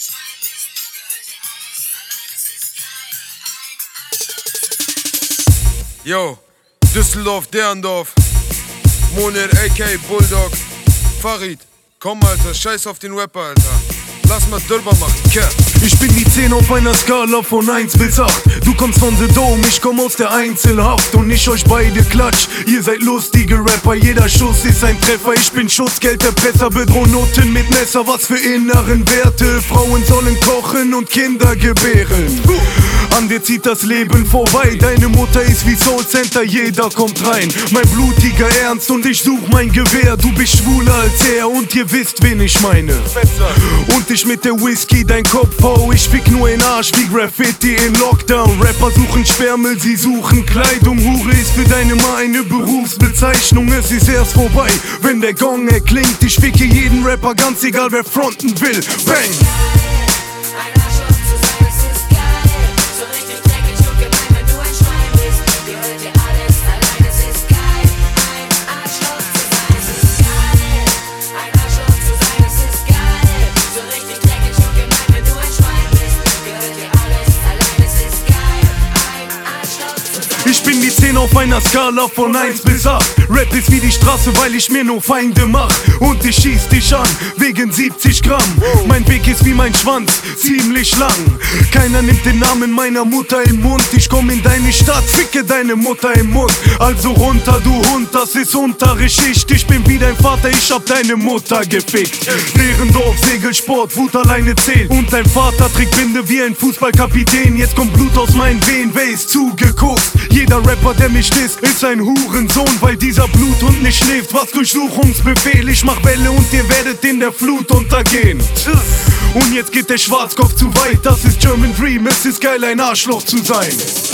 Yo, Düsseldorf, Derndorf, Monir aka Bulldog, Farid, komm Alter, scheiß auf den Rapper Alter, lass mal drüber machen, Kerl. Ich bin die 10 auf einer Skala von 1 bis 8. Du kommst von The Dome, ich komm aus der Einzelhaft. Und ich euch beide klatsch, ihr seid lustige Rapper. Jeder Schuss ist ein Treffer, ich bin Schutzgelderpresser. Bedroh Noten mit Messer, was für inneren Werte. Frauen sollen kochen und Kinder gebären. An dir zieht das Leben vorbei, deine Mutter ist wie Soul Center, jeder kommt rein. Mein blutiger Ernst und ich such mein Gewehr. Du bist schwuler als er und ihr wisst, wen ich meine. Und ich mit der Whisky, dein Kopf hau, ich fick nur in Arsch wie Graffiti in Lockdown. Rapper suchen Sperrmüll, sie suchen Kleidung. Hure ist für deine Ma eine Berufsbezeichnung. Es ist erst vorbei, wenn der Gong erklingt. Ich ficke jeden Rapper, ganz egal wer fronten will. Bang! Ich bin die 10 auf einer Skala von 1 bis 8. Rap ist wie die Straße, weil ich mir nur Feinde mach. Und ich schieß dich an, wegen 70 Gramm. Mein Weg ist wie mein Schwanz, ziemlich lang. Keiner nimmt den Namen meiner Mutter im Mund. Ich komm in deine Stadt, ficke deine Mutter im Mund. Also runter, du Hund, das ist untere Schicht. Ich bin wie dein Vater, ich hab deine Mutter gefickt. Derendorf, Segelsport, Wut alleine zählt. Und dein Vater trägt Binde wie ein Fußballkapitän. Jetzt kommt Blut aus meinen Venen, wer ist zugeguckt? Jeder Rapper, der mich disst, ist ein Hurensohn, weil dieser Bluthund nicht schläft. Was Durchsuchungsbefehl, ich mach Welle und ihr werdet in der Flut untergehen. Und jetzt geht der Schwarzkopf zu weit, das ist German Dream, es ist geil, ein Arschloch zu sein.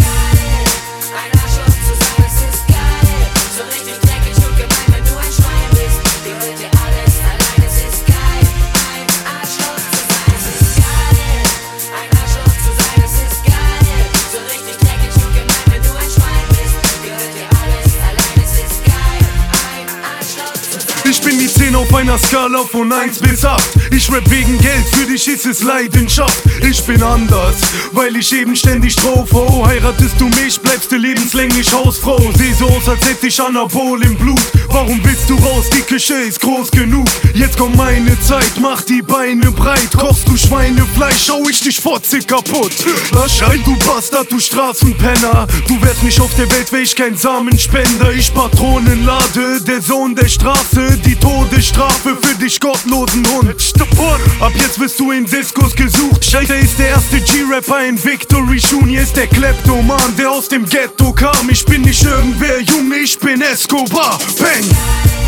Ich bin die 10 auf einer Skala von 1 bis 8. Ich rap wegen Geld, für dich ist es Leidenschaft. Ich bin anders, weil ich eben ständig drauf hau. Heiratest du mich, bleibst du lebenslänglich Hausfrau. Seh so aus, als hätte ich Anabol im Blut. Warum willst du raus, die Küche ist groß genug. Jetzt kommt meine Zeit, mach die Beine breit. Kochst du Schweinefleisch, schau ich dich fotze kaputt. Lass schreien, du Bastard, du Straßenpenner. Du wärst nicht auf der Welt, wär ich kein Samenspender. Ich Patronen lade, der Sohn der Straße. Die Todesstrafe für dich gottlosen Hund. Ab jetzt bist du in Diskos gesucht. Scheiße ist der erste G-Rapper in Victory. Junior ist der Kleptoman, der aus dem Ghetto kam. Ich bin nicht irgendwer, Junge, ich bin Escobar. Bang!